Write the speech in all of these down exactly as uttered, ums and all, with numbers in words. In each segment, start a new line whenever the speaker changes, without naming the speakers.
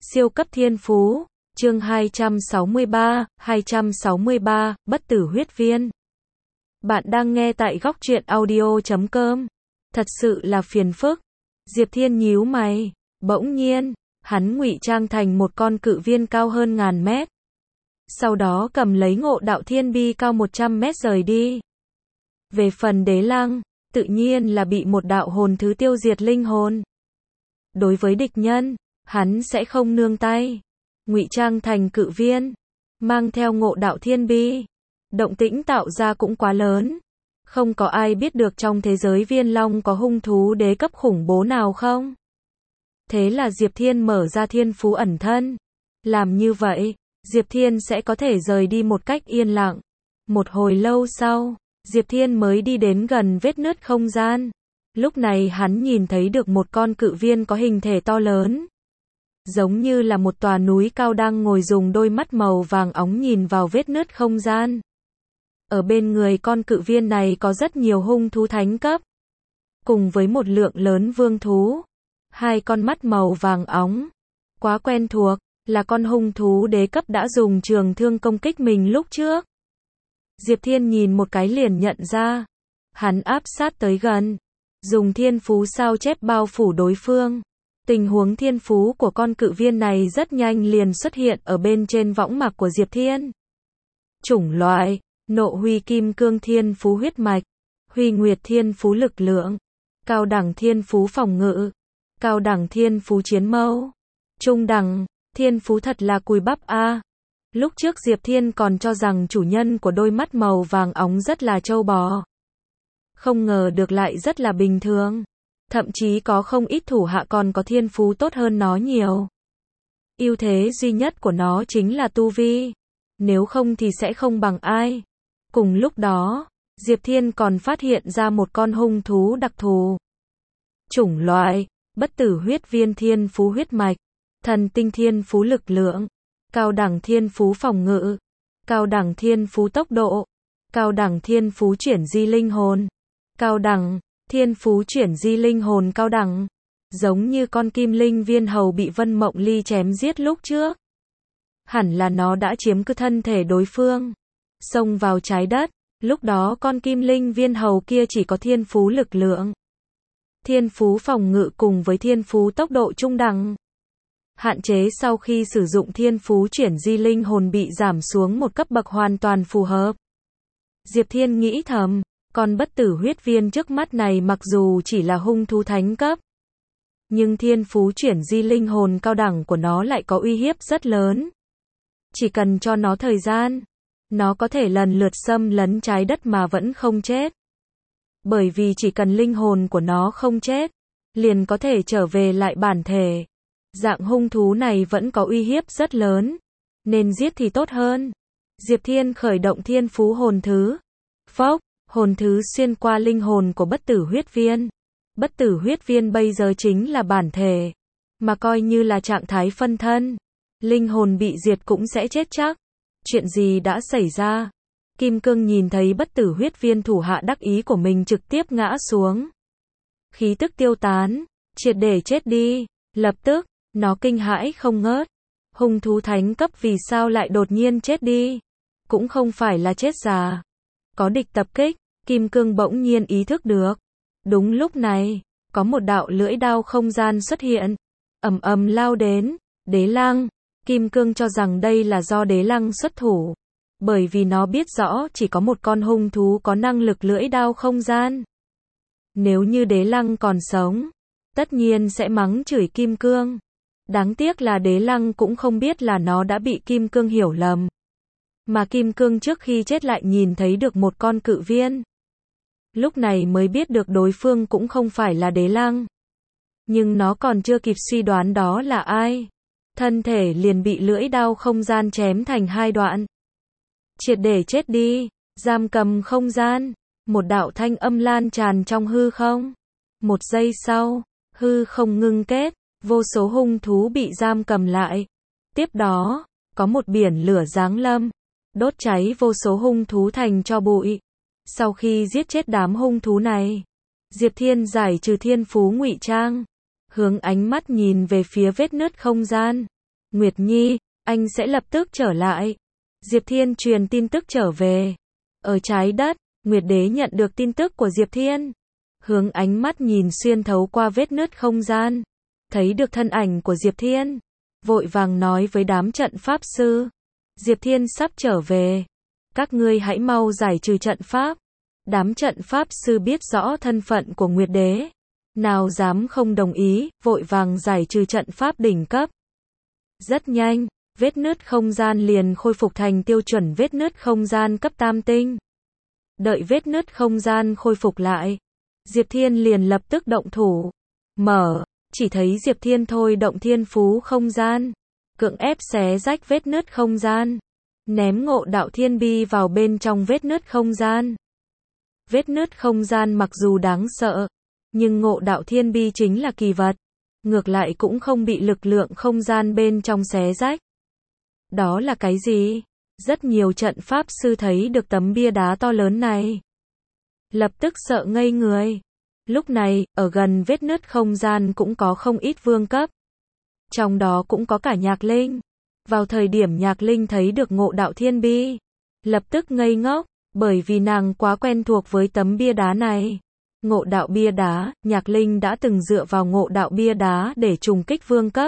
Siêu cấp thiên phú, chương hai trăm sáu mươi ba, hai trăm sáu mươi ba, bất tử huyết viên. Bạn đang nghe tại góc truyện audio chấm com. Thật sự là phiền phức. Diệp Thiên nhíu mày, bỗng nhiên, hắn ngụy trang thành một con cự viên cao hơn ngàn mét. Sau đó cầm lấy ngộ đạo thiên bi cao một trăm mét rời đi. Về phần đế lăng, tự nhiên là bị một đạo hồn thứ tiêu diệt linh hồn. Đối với địch nhân, hắn sẽ không nương tay. Ngụy trang thành cự viên, mang theo ngộ đạo thiên bi. Động tĩnh tạo ra cũng quá lớn. Không có ai biết được trong thế giới viên long có hung thú đế cấp khủng bố nào không? Thế là Diệp Thiên mở ra thiên phú ẩn thân. Làm như vậy, Diệp Thiên sẽ có thể rời đi một cách yên lặng. Một hồi lâu sau, Diệp Thiên mới đi đến gần vết nứt không gian. Lúc này hắn nhìn thấy được một con cự viên có hình thể to lớn. Giống như là một tòa núi cao đang ngồi dùng đôi mắt màu vàng óng nhìn vào vết nứt không gian. Ở bên người con cự viên này có rất nhiều hung thú thánh cấp. Cùng với một lượng lớn vương thú. Hai con mắt màu vàng óng. Quá quen thuộc, là con hung thú đế cấp đã dùng trường thương công kích mình lúc trước. Diệp Thiên nhìn một cái liền nhận ra. Hắn áp sát tới gần. Dùng thiên phú sao chép bao phủ đối phương. Tình huống thiên phú của con cự viên này rất nhanh liền xuất hiện ở bên trên võng mạc của Diệp Thiên. Chủng loại, nộ huy kim cương thiên phú huyết mạch, huy nguyệt thiên phú lực lượng, cao đẳng thiên phú phòng ngự, cao đẳng thiên phú chiến mâu, trung đẳng, thiên phú thật là cùi bắp a. Lúc trước Diệp Thiên còn cho rằng chủ nhân của đôi mắt màu vàng óng rất là trâu bò. Không ngờ được lại rất là bình thường. Thậm chí có không ít thủ hạ còn có thiên phú tốt hơn nó nhiều. Ưu thế duy nhất của nó chính là tu vi. Nếu không thì sẽ không bằng ai. Cùng lúc đó, Diệp Thiên còn phát hiện ra một con hung thú đặc thù. Chủng loại, bất tử huyết viên thiên phú huyết mạch, thần tinh thiên phú lực lượng, cao đẳng thiên phú phòng ngự, cao đẳng thiên phú tốc độ, cao đẳng thiên phú chuyển di linh hồn, cao đẳng thiên phú chuyển di linh hồn cao đẳng, giống như con kim linh viên hầu bị Vân Mộng Ly chém giết lúc trước. Hẳn là nó đã chiếm cứ thân thể đối phương, xông vào trái đất, lúc đó con kim linh viên hầu kia chỉ có thiên phú lực lượng, thiên phú phòng ngự cùng với thiên phú tốc độ trung đẳng. Hạn chế sau khi sử dụng thiên phú chuyển di linh hồn bị giảm xuống một cấp bậc hoàn toàn phù hợp. Diệp Thiên nghĩ thầm. Con bất tử huyết viên trước mắt này mặc dù chỉ là hung thú thánh cấp, nhưng thiên phú chuyển di linh hồn cao đẳng của nó lại có uy hiếp rất lớn. Chỉ cần cho nó thời gian, nó có thể lần lượt xâm lấn trái đất mà vẫn không chết. Bởi vì chỉ cần linh hồn của nó không chết, liền có thể trở về lại bản thể. Dạng hung thú này vẫn có uy hiếp rất lớn, nên giết thì tốt hơn. Diệp Thiên khởi động thiên phú hồn thứ. Phốc. Hồn thứ xuyên qua linh hồn của bất tử huyết viên. Bất tử huyết viên bây giờ chính là bản thể, mà coi như là trạng thái phân thân. Linh hồn bị diệt cũng sẽ chết chắc. Chuyện gì đã xảy ra? Kim Cương nhìn thấy bất tử huyết viên thủ hạ đắc ý của mình trực tiếp ngã xuống. Khí tức tiêu tán, triệt để chết đi. Lập tức, nó kinh hãi không ngớt. Hung thú thánh cấp vì sao lại đột nhiên chết đi? Cũng không phải là chết già. Có địch tập kích. Kim Cương bỗng nhiên ý thức được. Đúng lúc này, có một đạo lưỡi đao không gian xuất hiện, ầm ầm lao đến. Đế lăng. Kim Cương cho rằng đây là do đế lăng xuất thủ, bởi vì nó biết rõ chỉ có một con hung thú có năng lực lưỡi đao không gian. Nếu như đế lăng còn sống, tất nhiên sẽ mắng chửi Kim Cương. Đáng tiếc là đế lăng cũng không biết là nó đã bị Kim Cương hiểu lầm. Mà Kim Cương trước khi chết lại nhìn thấy được một con cự viên. Lúc này mới biết được đối phương cũng không phải là đế lăng. Nhưng nó còn chưa kịp suy đoán đó là ai. Thân thể liền bị lưỡi đao không gian chém thành hai đoạn. Triệt để chết đi, giam cầm không gian. Một đạo thanh âm lan tràn trong hư không. Một giây sau, hư không ngưng kết, vô số hung thú bị giam cầm lại. Tiếp đó, có một biển lửa giáng lâm, đốt cháy vô số hung thú thành tro bụi. Sau khi giết chết đám hung thú này, Diệp Thiên giải trừ thiên phú ngụy trang, hướng ánh mắt nhìn về phía vết nứt không gian. Nguyệt Nhi, anh sẽ lập tức trở lại. Diệp Thiên truyền tin tức trở về. Ở trái đất, Nguyệt Đế nhận được tin tức của Diệp Thiên. Hướng ánh mắt nhìn xuyên thấu qua vết nứt không gian. Thấy được thân ảnh của Diệp Thiên. Vội vàng nói với đám trận pháp sư. Diệp Thiên sắp trở về. Các ngươi hãy mau giải trừ trận pháp. Đám trận pháp sư biết rõ thân phận của Nguyệt Đế. Nào dám không đồng ý, vội vàng giải trừ trận pháp đỉnh cấp. Rất nhanh, vết nứt không gian liền khôi phục thành tiêu chuẩn vết nứt không gian cấp tam tinh. Đợi vết nứt không gian khôi phục lại, Diệp Thiên liền lập tức động thủ. Mở, chỉ thấy Diệp Thiên thôi động thiên phú không gian, cưỡng ép xé rách vết nứt không gian, ném ngộ đạo thiên bi vào bên trong vết nứt không gian. Vết nứt không gian mặc dù đáng sợ, nhưng ngộ đạo thiên bi chính là kỳ vật, ngược lại cũng không bị lực lượng không gian bên trong xé rách. Đó là cái gì? Rất nhiều trận pháp sư thấy được tấm bia đá to lớn này. Lập tức sợ ngây người. Lúc này, ở gần vết nứt không gian cũng có không ít vương cấp. Trong đó cũng có cả Nhạc Linh. Vào thời điểm Nhạc Linh thấy được ngộ đạo thiên bi, lập tức ngây ngốc, bởi vì nàng quá quen thuộc với tấm bia đá này. Ngộ đạo bia đá, Nhạc Linh đã từng dựa vào ngộ đạo bia đá để trùng kích vương cấp.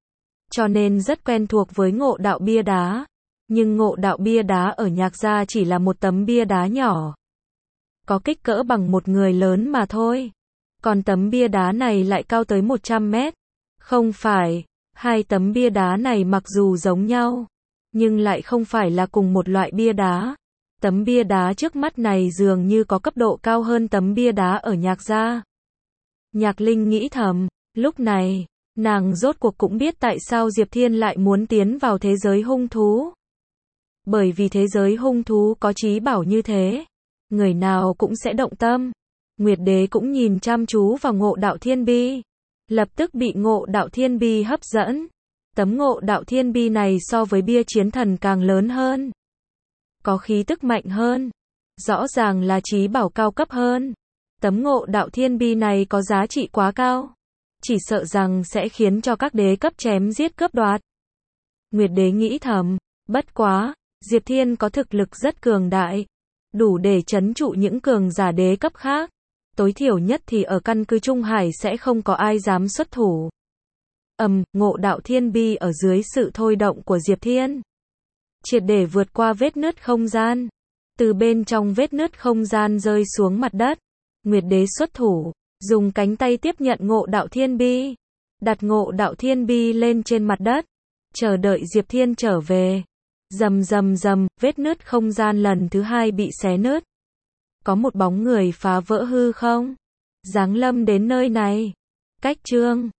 Cho nên rất quen thuộc với ngộ đạo bia đá. Nhưng ngộ đạo bia đá ở Nhạc gia chỉ là một tấm bia đá nhỏ. Có kích cỡ bằng một người lớn mà thôi. Còn tấm bia đá này lại cao tới một trăm mét. Không phải, hai tấm bia đá này mặc dù giống nhau, nhưng lại không phải là cùng một loại bia đá. Tấm bia đá trước mắt này dường như có cấp độ cao hơn tấm bia đá ở Nhạc gia. Nhạc Linh nghĩ thầm, lúc này, nàng rốt cuộc cũng biết tại sao Diệp Thiên lại muốn tiến vào thế giới hung thú. Bởi vì thế giới hung thú có trí bảo như thế, người nào cũng sẽ động tâm. Nguyệt Đế cũng nhìn chăm chú vào ngộ đạo thiên bi, lập tức bị ngộ đạo thiên bi hấp dẫn. Tấm ngộ đạo thiên bi này so với bia chiến thần càng lớn hơn, có khí tức mạnh hơn, rõ ràng là trí bảo cao cấp hơn. Tấm ngộ đạo thiên bi này có giá trị quá cao, chỉ sợ rằng sẽ khiến cho các đế cấp chém giết cướp đoạt. Nguyệt Đế nghĩ thầm, bất quá, Diệp Thiên có thực lực rất cường đại, đủ để trấn trụ những cường giả đế cấp khác. Tối thiểu nhất thì ở căn cứ Trung Hải sẽ không có ai dám xuất thủ. Ầm, ngộ đạo thiên bi ở dưới sự thôi động của Diệp Thiên, triệt để vượt qua vết nứt không gian. Từ bên trong vết nứt không gian rơi xuống mặt đất. Nguyệt Đế xuất thủ, dùng cánh tay tiếp nhận ngộ đạo thiên bi, đặt ngộ đạo thiên bi lên trên mặt đất, chờ đợi Diệp Thiên trở về. Rầm rầm rầm, vết nứt không gian lần thứ hai bị xé nứt. Có một bóng người phá vỡ hư không, giáng lâm đến nơi này. Cách chương